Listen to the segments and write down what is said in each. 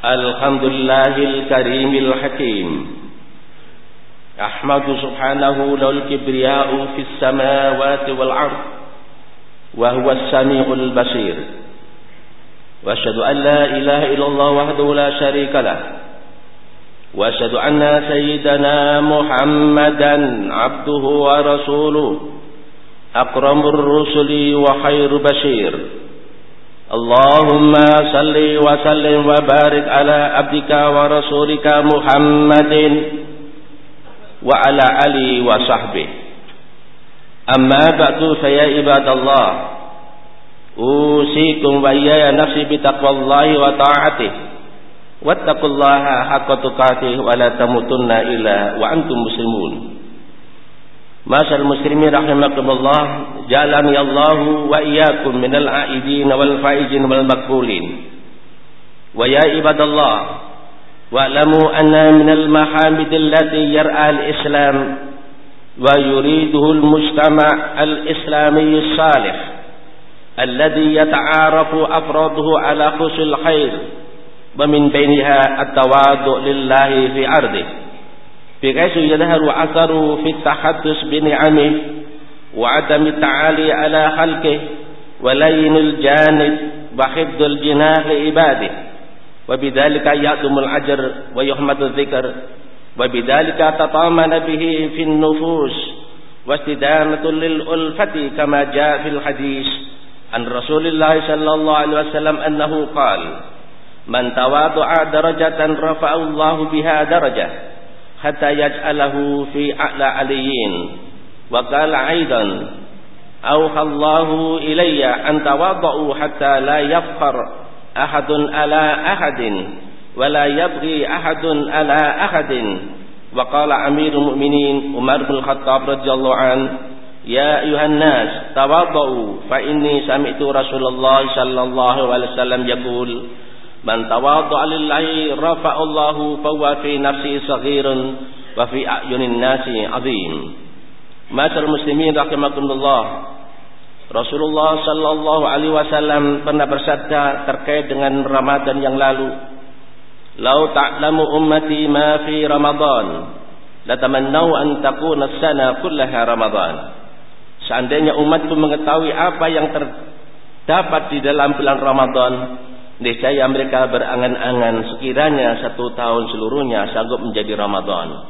الحمد لله الكريم الحكيم أحمد سبحانه له الكبرياء في السماوات والأرض وهو السميع البصير وأشهد أن لا إله إلا الله وحده لا شريك له وأشهد أن سيدنا محمدا عبده ورسوله أكرم الرسل وخير بشير اللهم صل وسلم وبارك على عبدك ورسولك محمد وعلى آله وصحبه أما بعد فيا عباد الله أوصيكم وإياي نفسي بتقوى الله وطاعته واتقوا الله حق تقاته ولا تموتن إلا وأنتم مسلمون. Masyaallah muslimin rahimakumullah, jalani Allahu wa iyyakum minal aidin wal faizin wal maqbulin. Wa ya ibadallah, wa'lamu anna minal mahamid allati yar'a al-islam wa yuriduhu al-mujtama' al-islami as-salih alladhi yata'arafu afraduhu ala khusul khair wa min bainiha at-tawadu' lillahi fi ardihi بحيث يظهر أثره في التحدث بنعمه وعدم التعالي على خلقه ولين الجانب وحفظ الجناح لعباده وبذلك يعظم الأجر ويحمد الذكر وبذلك تطامن به في النفوس واستدامة للألفة كما جاء في الحديث عن رسول الله صلى الله عليه وسلم أنه قال من تواضع درجة رفع الله بها درجة حتى يجعله في أعلى عليين. وقال أيضا أوحى الله إلي أن تواضعوا حتى لا يفخر أحد على أحد ولا يبغي أحد على أحد. وقال أمير المؤمنين عمر بن الخطاب رضي الله عنه يا أيها الناس تواضعوا فإني سمعت رسول الله صلى الله عليه وسلم يقول من تواضع لله رفع الله فهو في نفسه صغير وفي أعين الناس عظيم. Masyaallah muslimin rahimakumullah, Rasulullah sallallahu alaihi wasallam pernah bersabda terkait dengan Ramadan yang lalu, "Lau ta'lamu ummati ma fi Ramadan, latamannau an takuna as-sana kullaha Ramadan." Seandainya umatku mengetahui apa yang terdapat di dalam bulan Ramadan, niscaya mereka berangan-angan sekiranya 1 tahun seluruhnya sanggup menjadi Ramadan.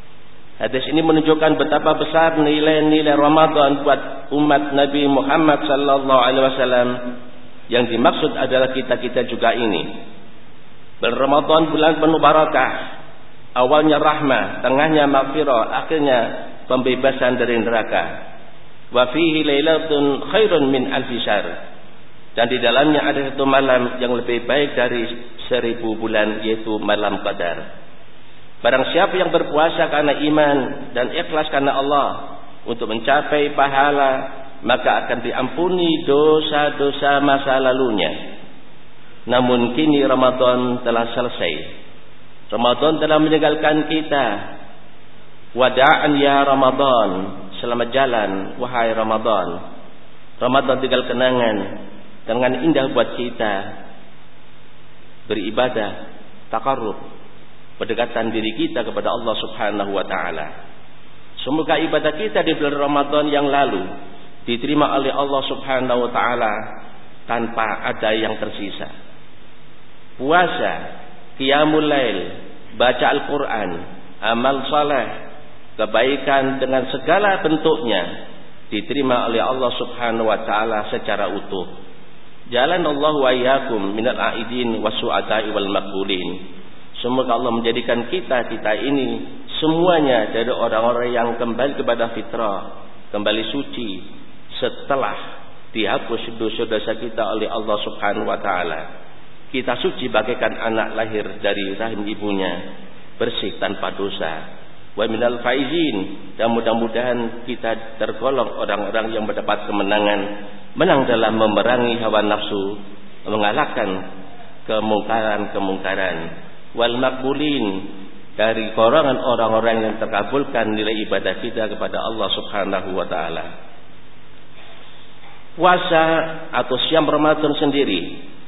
Hadis ini menunjukkan betapa besar nilai-nilai Ramadan buat umat Nabi Muhammad sallallahu alaihi wasallam. Yang dimaksud adalah kita-kita juga ini. Bulan Ramadan bulan penuh barakah. Awalnya rahmah, tengahnya maghfirah, akhirnya pembebasan dari neraka. Wa fihi lailatun khairun min alfi syahr. Dan di dalamnya ada satu malam yang lebih baik dari 1000 bulan, yaitu malam Qadar. Barang siapa yang berpuasa karena iman dan ikhlas karena Allah untuk mencapai pahala, maka akan diampuni dosa-dosa masa lalunya. Namun kini Ramadan telah selesai. Ramadan telah meninggalkan kita. Wada'an ya Ramadan, selamat jalan wahai Ramadan. Ramadan tinggal kenangan, dengan indah buat kita beribadah, taqarrub, pendekatan diri kita kepada Allah Subhanahu wa taala. Semoga ibadah kita di bulan Ramadan yang lalu diterima oleh Allah Subhanahu wa taala tanpa ada yang tersisa. Puasa, qiyamul lail, baca Al-Qur'an, amal saleh, kebaikan dengan segala bentuknya diterima oleh Allah Subhanahu wa taala secara utuh. Jalan Allah wa iyyakum minal aidin wasu'ada'i wal maqbulin. Semoga Allah menjadikan kita ini semuanya dari orang-orang yang kembali kepada fitrah, kembali suci setelah dihapus dosa-dosa kita oleh Allah Subhanahu wa taala. Kita suci bagaikan anak lahir dari rahim ibunya, bersih tanpa dosa. Wa minal faizin, dan mudah-mudahan kita tergolong orang-orang yang mendapat kemenangan, menang dalam memerangi hawa nafsu, mengalahkan kemungkaran-kemungkaran. Wal maqbulin, dari golongan orang-orang yang terkabulkan nilai ibadah kita kepada Allah Subhanahu wa taala. Puasa atau siam Ramadan sendiri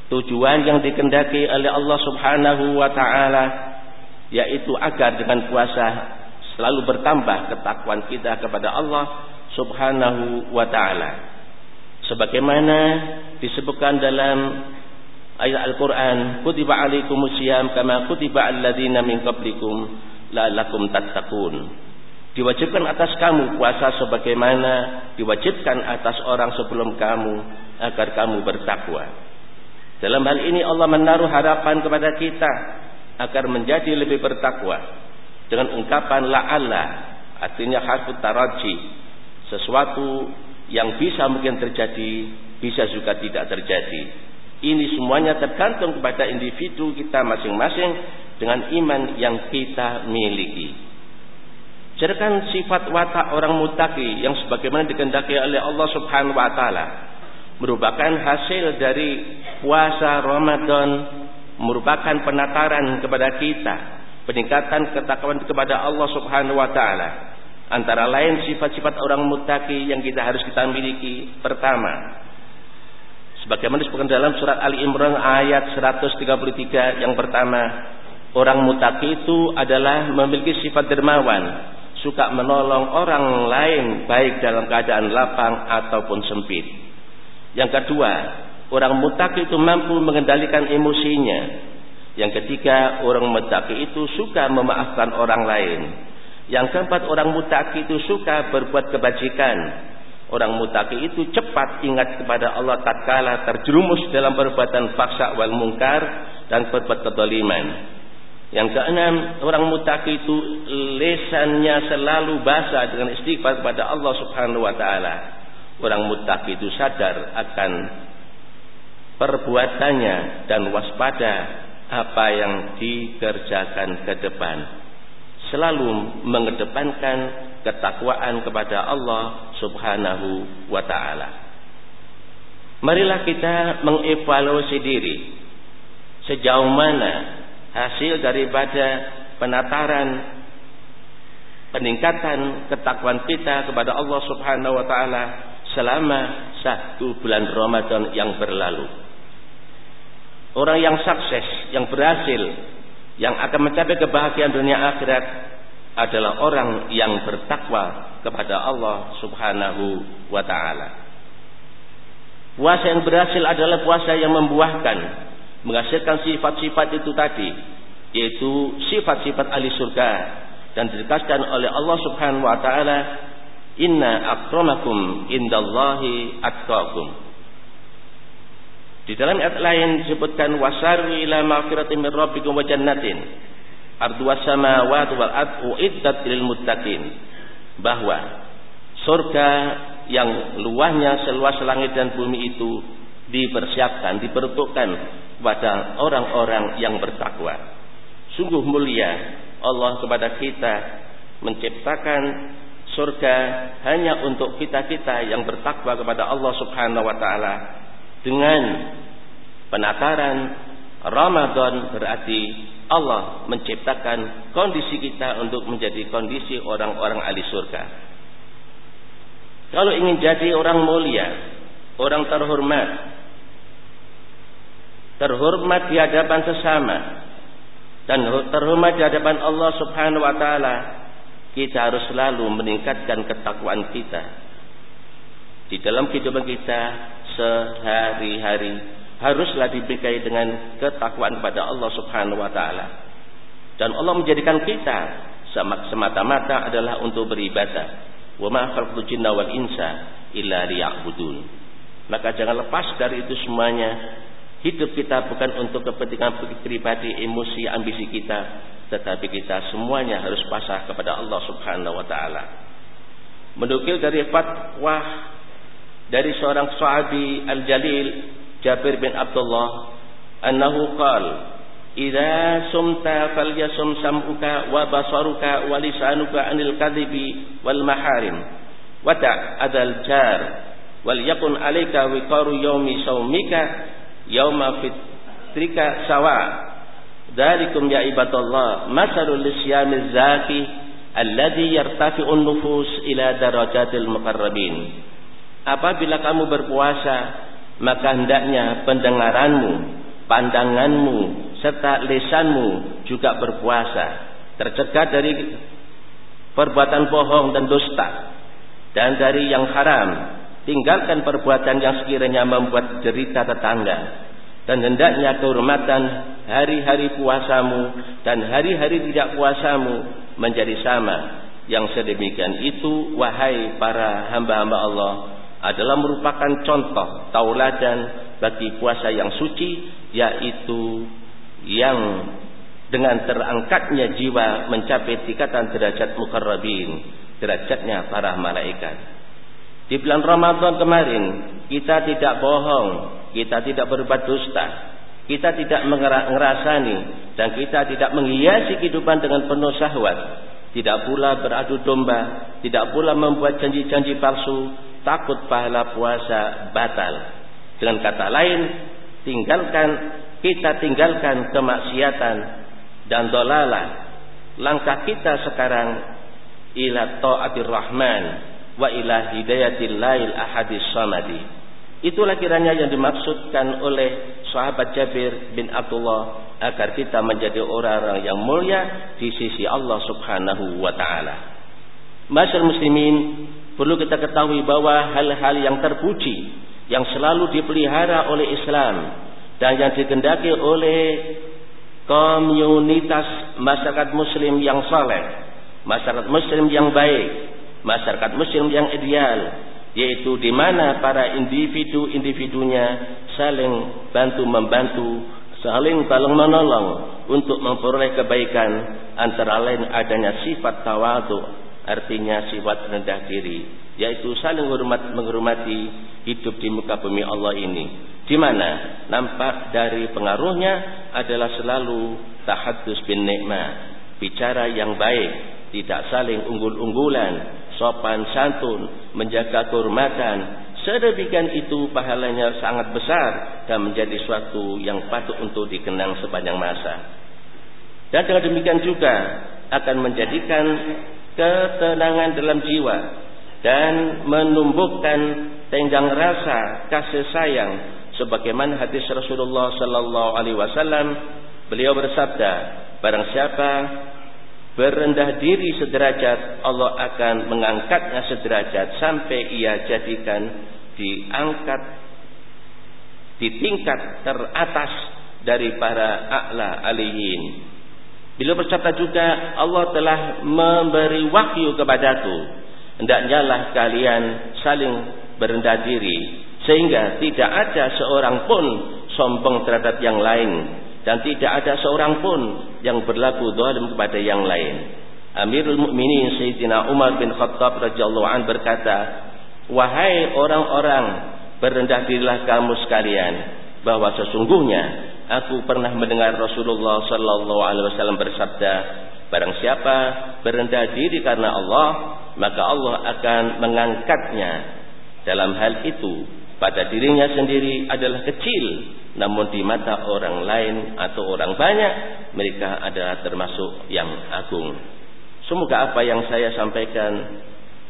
tujuan yang dikehendaki oleh Allah Subhanahu wa taala, yaitu agar dengan puasa selalu bertambah ketakwaan kita kepada Allah Subhanahu wa taala. Sebagaimana disebutkan dalam ayat Al-Qur'an, kutiba alaikumusiyam kama kutiba alladzina min qablikum la'allakum tattaqun. Diwajibkan atas kamu puasa sebagaimana diwajibkan atas orang sebelum kamu agar kamu bertakwa. Dalam hal ini Allah menaruh harapan kepada kita agar menjadi lebih bertakwa dengan ungkapan la'alla, artinya harfut taraji, sesuatu yang bisa mungkin terjadi, bisa juga tidak terjadi. Ini semuanya tergantung kepada individu kita masing-masing dengan iman yang kita miliki. Sedangkan sifat watak orang muttaqi yang sebagaimana dikehendaki oleh Allah Subhanahu wa taala merupakan hasil dari puasa Ramadan, merupakan penataran kepada kita, peningkatan ketakwaan kepada Allah Subhanahu wa taala. Antara lain sifat-sifat orang muttaqi yang harus kita miliki. Pertama, sebagaimana disebutkan dalam surat Ali Imran ayat 133 yang pertama, orang muttaqi itu adalah memiliki sifat dermawan, suka menolong orang lain baik dalam keadaan lapang ataupun sempit. Yang kedua, orang muttaqi itu mampu mengendalikan emosinya. Yang ketiga, orang muttaqi itu suka memaafkan orang lain. Yang keempat, orang muttaqi itu suka berbuat kebajikan. Orang muttaqi itu cepat ingat kepada Allah tatkala terjerumus dalam perbuatan faksa wal mungkar dan berbuat kezaliman. Yang keenam, orang muttaqi itu lisannya selalu basah dengan istighfar kepada Allah Subhanahu wa taala. Orang muttaqi itu sadar akan perbuatannya dan waspada apa yang dikerjakan ke depan. Selalu mengedepankan ketakwaan kepada Allah Subhanahu wa taala. Marilah kita mengevaluasi diri sejauh mana hasil daripada penataran peningkatan ketakwaan kita kepada Allah Subhanahu wa taala selama 1 bulan Ramadan yang berlalu. Orang yang sukses, yang berhasil, yang akan mencapai kebahagiaan dunia akhirat adalah orang yang bertakwa kepada Allah Subhanahu wa taala. Puasa yang berhasil adalah puasa yang membuahkan, menghasilkan sifat-sifat itu tadi, yaitu sifat-sifat ahli surga, dan ditegaskan oleh Allah Subhanahu wa taala, inna akramakum indallahi atqakum. Di dalam ayat lain disebutkan wasaru ila maghfiratin min rabbikum wa jannatin arduwas samawati wal ardu uiddat lil muttaqin, bahwa surga yang luasnya seluas langit dan bumi itu dipersiapkan, diperuntukkan kepada orang-orang yang bertakwa. Sungguh mulia Allah kepada kita menciptakan surga hanya untuk kita-kita yang bertakwa kepada Allah Subhanahu wa taala. Dengan penataran Ramadan berarti Allah menciptakan kondisi kita untuk menjadi kondisi orang-orang ahli surga. Kalau ingin jadi orang mulia, orang terhormat di hadapan sesama dan terhormat di hadapan Allah Subhanahu wa taala, kita harus selalu meningkatkan ketakwaan kita di dalam kehidupan kita sehari-hari. Haruslah dibekali dengan ketakwaan kepada Allah Subhanahu wa taala, dan Allah menjadikan kita semata-mata adalah untuk beribadah. Wa ma khalaqtul jinna wal insa illa liya'budun. Maka jangan lepas dari itu semuanya. Hidup kita bukan untuk kepentingan pribadi, emosi, ambisi kita, tetapi kita semuanya harus pasrah kepada Allah Subhanahu wa taala. Menukil dari fatwa dari seorang sahabi al-jalil Jabir bin Abdullah annahu qala idza sumta falyasum sam'uka wa basaruka wa lisanuka anil kadhibi wal maharim wa ta'adal jar wal yakun alayka wiqaru yaumi saumika yauma fitrika sawa dzalikum ya ibadallah masalul lisyamiz zaki alladhi yartafi'un nufus ila darajatil muqarrabin. Apabila kamu berpuasa, maka hendaknya pendengaranmu pandanganmu serta lisanmu juga berpuasa, tercegah dari perbuatan bohong dan dusta dan dari yang haram. Tinggalkan perbuatan yang sekiranya membuat derita tetangga, dan hendaknya kehormatan hari-hari puasamu dan hari-hari tidak puasamu menjadi sama. Yang sedemikian itu, wahai para hamba-hamba Allah, adalah merupakan contoh tauladan bagi puasa yang suci, yaitu yang dengan terangkatnya jiwa mencapai tingkatan derajat muqarrabin, derajatnya para malaikat. Di bulan Ramadan kemarin kita tidak bohong, kita tidak berbuat dusta, kita tidak ngerasani, dan kita tidak menghiasi kehidupan dengan penuh syahwat. Tidak pula beradu domba, tidak pula membuat janji-janji palsu, takut pahala puasa batal. Dengan kata lain, kita tinggalkan kemaksiatan dan dolalah. Langkah kita sekarang ila ta'atir rahman wa ila hidayatil lail ahadis samadi. Itulah kiranya yang dimaksudkan oleh sahabat Jabir bin Abdullah, agar kita menjadi orang-orang yang mulia di sisi Allah Subhanahu wa taala. Masyarakat muslimin, perlu kita ketahui bahwa hal-hal yang terpuji, yang selalu dipelihara oleh Islam dan yang dikehendaki oleh komunitas masyarakat muslim yang saleh, masyarakat muslim yang baik, masyarakat muslim yang ideal, yaitu di mana para individu-individunya saling bantu-membantu, saling tolong-menolong untuk memperoleh kebaikan, antara lain adanya sifat tawadhu, artinya sifat rendah diri, yaitu saling menghormati hidup di muka bumi Allah ini, di mana nampak dari pengaruhnya adalah selalu tahaddus bin nikmah, bicara yang baik, tidak saling unggul-unggulan, sopan santun, menjaga kehormatan. Sedemikian itu pahalanya sangat besar dan menjadi suatu yang patut untuk dikenang sepanjang masa. Dan dengan demikian juga akan menjadikan ketenangan dalam jiwa dan menumbuhkan tenggang rasa kasih sayang, sebagaimana hadis Rasulullah sallallahu alaihi wasallam. Beliau bersabda, barang siapa berendah diri sederajat, Allah akan mengangkatnya sederajat sampai ia jadikan diangkat di tingkat teratas dari para a'la aliyin. Beliau berkata juga, Allah telah memberi wahyu kepadaku, hendaknyalah kalian saling berendah diri, sehingga tidak ada seorang pun sombong terhadap yang lain, dan tidak ada seorang pun yang berlaku zalim kepada yang lain. Amirul Mukminin Sayyidina Umar bin Khattab radhiyallahu anhu berkata, wahai orang-orang, berendah dirilah kamu sekalian, bahwa sesungguhnya aku pernah mendengar Rasulullah sallallahu alaihi wasallam bersabda, barang siapa berendah diri karena Allah, maka Allah akan mengangkatnya. Dalam hal itu pada dirinya sendiri adalah kecil, namun di mata orang lain atau orang banyak, mereka adalah termasuk yang agung. Semoga apa yang saya sampaikan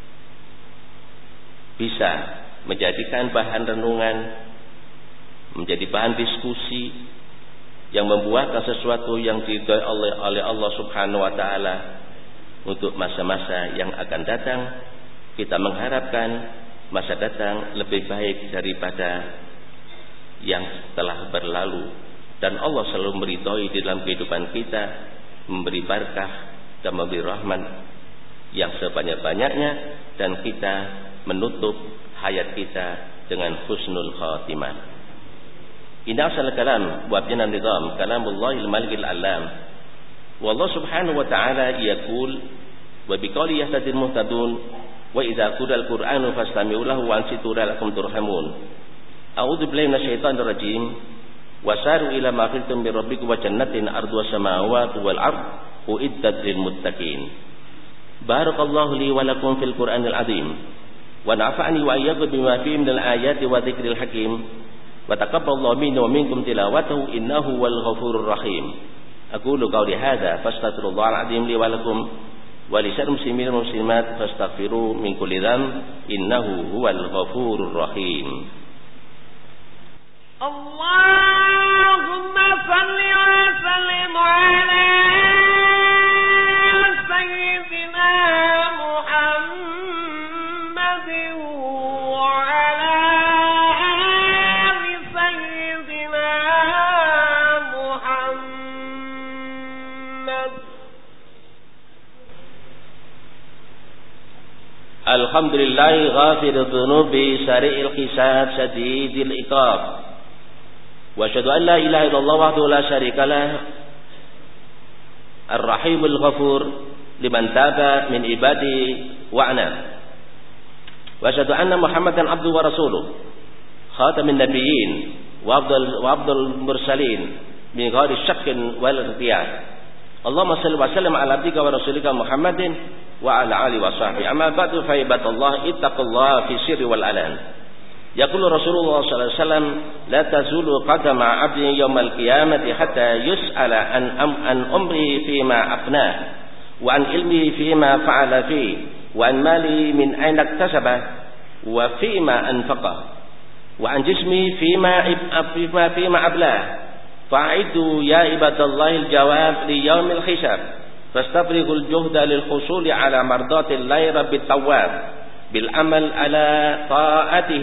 bisa menjadikan bahan renungan, menjadi bahan diskusi yang membuahkan sesuatu yang diridhai oleh Allah Subhanahu wa taala untuk masa-masa yang akan datang. Kita mengharapkan masa datang lebih baik daripada yang telah berlalu, dan Allah selalu meridhai di dalam kehidupan kita, memberi berkah dan memberi rahmat yang sebanyak-banyaknya, dan kita menutup hayat kita dengan husnul khatimah. Inna asal kalam wa abjana nizam kalamullahil malikil alam, wallahu subhanahu wa ta'ala yaqul wa biqali yahtadil muhtadun wa idza quri'al qur'anu fastami'u lahu wa ansitu la'allakum turhamun. A'udzu billahi minasyaitonir rajim. Wasaru ila ma qultum bi rabbikum wa jannatin arduha samawati wal ard uiddat lil muttaqin. Barakallahu li wa lakum fil Qur'anil azim wa nafa'ani wa iyyakum bima fihi minal ayati wa dzikril hakim wa taqabbalallahu minni wa minkum tilawatahu innahu wal ghafurur rahim. Aqulu qawli hadza fastaghfirullahal azim li wa lakum wa lisal muslimin wal muslimat fastaghfiru min kulli dhanb innahu huwal ghafurur rahim. اللهم صل وسلم على سيدنا محمد وعلى آل سيدنا محمد. الحمد لله غافر الذنوب سريع الحساب شديد العقاب وأشهد أن لا إله إلا الله وحده لا شريك له الرحيم الغفور لمن تاب من عباده وأناب وأشهد أن محمدا عبده ورسوله خاتم النبيين وأفضل المرسلين من غير شك ولا ارتياب. اللهم صل وسلم على عبدك ورسولك محمد وعلى آله وصحبه. أما بعد فعباد الله اتقوا الله في السر والعلن. يقول رسول الله صلى الله عليه وسلم لا تزول قدم عبد يوم القيامة حتى يسأل عن عمره فيما أفناه وعن علمه فيما فعل فيه وعن ماله من أين اكتسبه وفيما أنفقه وعن جسمه فيما أبلاه. فأعدوا يا عباد الله الجواب ليوم الحساب فاستفرغوا الجهد للحصول على مرضات الله رب التواب بالعمل على طاعته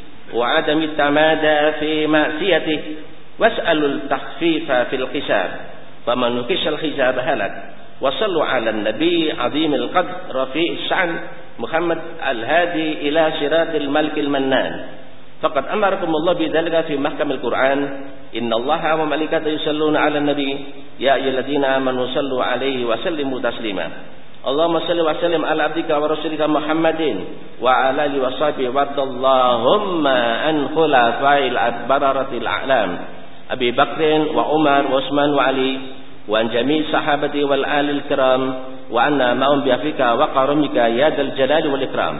وعدم التمادى في معصيته واسألوا التخفيف في الحساب فمن نكش الحساب هلك. وصلوا على النبي عظيم القدر رفيع الشأن محمد الهادي إلى صراط الملك المنان. فقد أمركم الله بذلك في محكم القرآن إن الله وملائكته يصلون على النبي يا أيها الذين آمنوا صلوا عليه وسلموا تسليما. اللهم صل وسلم على عبدك ورسولك محمد وعلى آله وصحبه وارض اللهم عن خلفاء البررة الأعلام أبي بكر وعمر وعثمان وعلي وعن جميع الصحابة والآل الكرام وعنا معهم بعفوك وكرمك يا ذا الجلال والإكرام.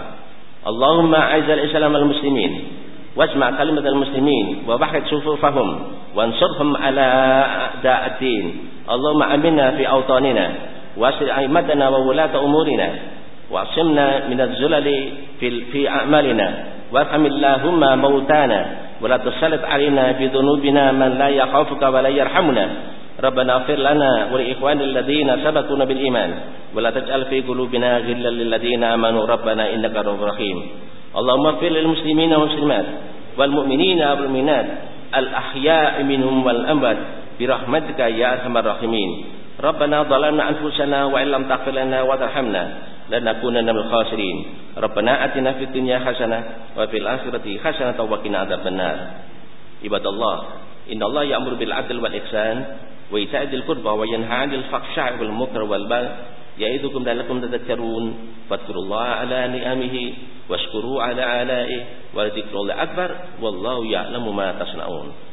اللهم أعز الإسلام والمسلمين واجمع كلمة المسلمين ووحد صفوفهم وانصرهم على أعداء الدين. اللهم آمنا في أوطاننا وأصلح أئمتنا وولاة أمورنا واعصمنا من الزلل في أعمالنا وارحم اللهم موتانا ولا تسلط علينا بذنوبنا من لا يخافك ولا يرحمنا. ربنا اغفر لنا ولإخواننا الذين سبقونا بالإيمان ولا تجعل في قلوبنا غلا للذين آمنوا ربنا إنك رؤوف رحيم. اللهم اغفر للمسلمين والمسلمات والمؤمنين والمؤمنات الأحياء منهم والأموات برحمتك يا أرحم الراحمين. ربنا ظلمنا أنفسنا وإن لم تغفر لنا وترحمنا لنكونن من الخاسرين. ربنا آتنا في الدنيا حسنة وفي الآخرة حسنة وقنا عذاب النار. عباد الله إن الله يأمر بالعدل والإحسان وإيتاء ذي القربى وينهى عن الفحشاء والمنكر والبغي يعظكم لعلكم تذكرون. فاذكروا الله على نعمه واشكروا على آلائه ولذكر الله أكبر والله يعلم ما تصنعون.